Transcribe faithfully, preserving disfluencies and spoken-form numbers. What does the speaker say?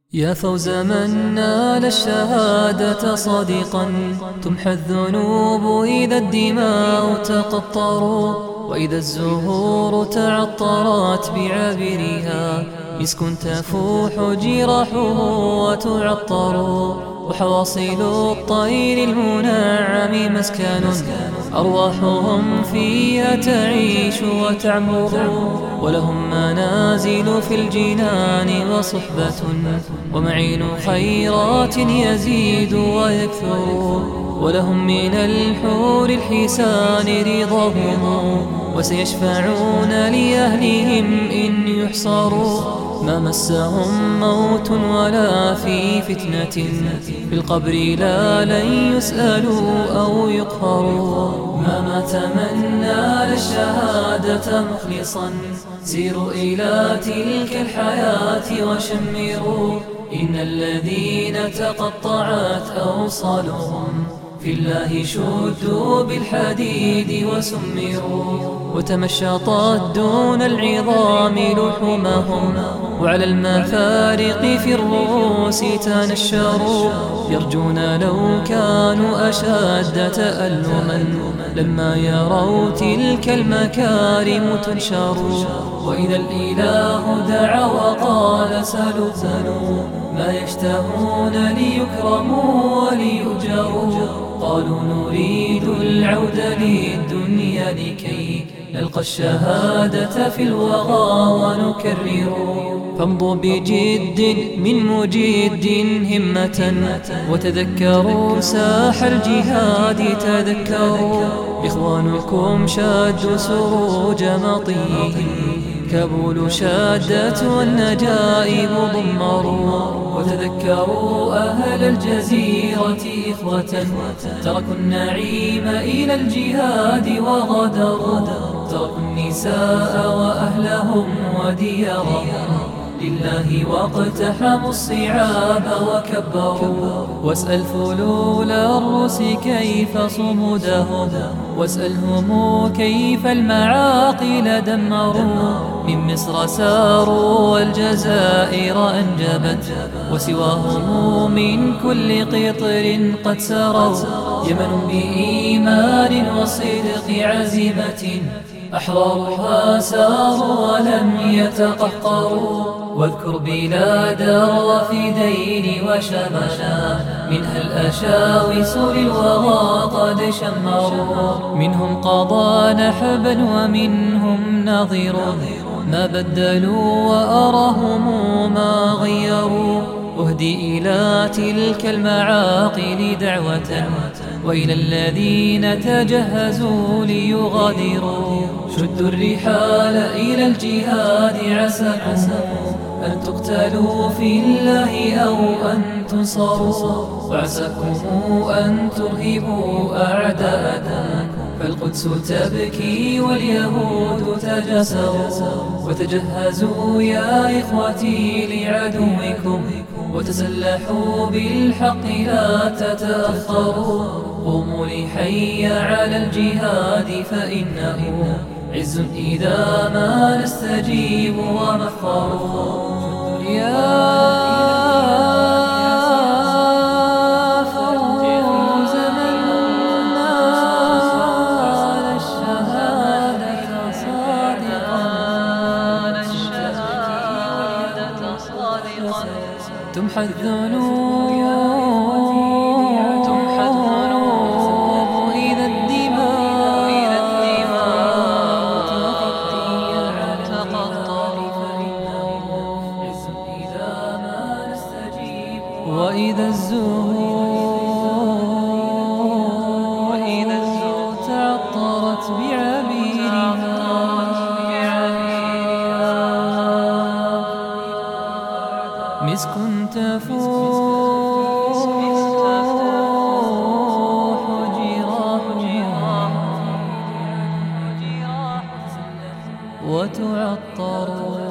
يا فوز من نال الشهادة صادقا، تمحى الذنوب إذا الدماء تقطر، وإذا الزهور تعطرت بعابرها، مسك تفوح جراحه وتعطر، وحواصل الطير المنعم مسكن، أرواحهم فيها تعيش وتعمر، ولهم منازل في الجنان وصحبة، ومعين خيرات يزيد ويكثر، ولهم من الحور الحسان رضاهم، وسيشفعون لأهلهم إن يحصروا، ما مسهم موت ولا في فتنة، في القبر لا لن يسألوا أو يقهروا، ما مات من نال الشهادة مخلصا، سيروا إلى تلك الحياة وشمروا، إن الذين تقطعت أوصالهم في الله شدوا بالحديد وسمروا، وتمشطت دون العظام لحومهم، وعلى المفارق في الرؤوس تنشروا، يرجون لو كانوا أشد تألما لما يروا تلك المكارم تنشر، وإذا الإله دعا وقال سلوا سلوا ما يشتهون ليكرموا وليؤجروا، قالوا نريد العود للدنيا لكي نلقى الشهادة في الوغى ونكرر، فامضوا بجد من مجد همة، وتذكروا ساح الجهاد تذكروا، إخوانكم شادوا سروج مطيهم، كابول شادت والنجائب ضمروا، وتذكروا أهل الجزيرة إخوة، تركوا النعيم إلى الجهاد وغدروا، تركوا النساء وأهلهم وديارهم لله، واقتحموا الصعاب وكبروا، واسأل فلول الروس كيف صمودهم، واسألهم كيف المعاقل دمروا، من مصر ساروا والجزائر أنجبت، وسواهم من كل قطر قد سروا، يمن بإيمان وصدق عزيمة، أحرارها ساروا ولم يتقهقروا، واذكر بلاد الرافدين وشمشا، منها الأشاوس للوغى قد شمروا، منهم قضى نحبا ومنهم نظير، ما بدلوا وأراهم ما غيروا، أهدي إلى تلك المعاقل دعوة، وإلى الذين تجهزوا ليغادروا، شدوا الرحال إلى الجهاد عساكم أن تقتلوا في الله أو أن تنصروا، وعساكم أن ترهبوا أعداءكم، فالقدس تبكي واليهود تجسروا، وتجهزوا يا إخوتي لعدوكم، وتسلحوا بالحق لا تتأخروا، قوموا لحي على الجهاد فإنه عز إذا ما نستجيب ومفخر، يا فوز من نال الشهادة صادقا، تمحى الذنوب إذا الدماء تقطر، وإذا الزهور تعطرت بعبيرها، مسك تفوح جراحها وتعطر.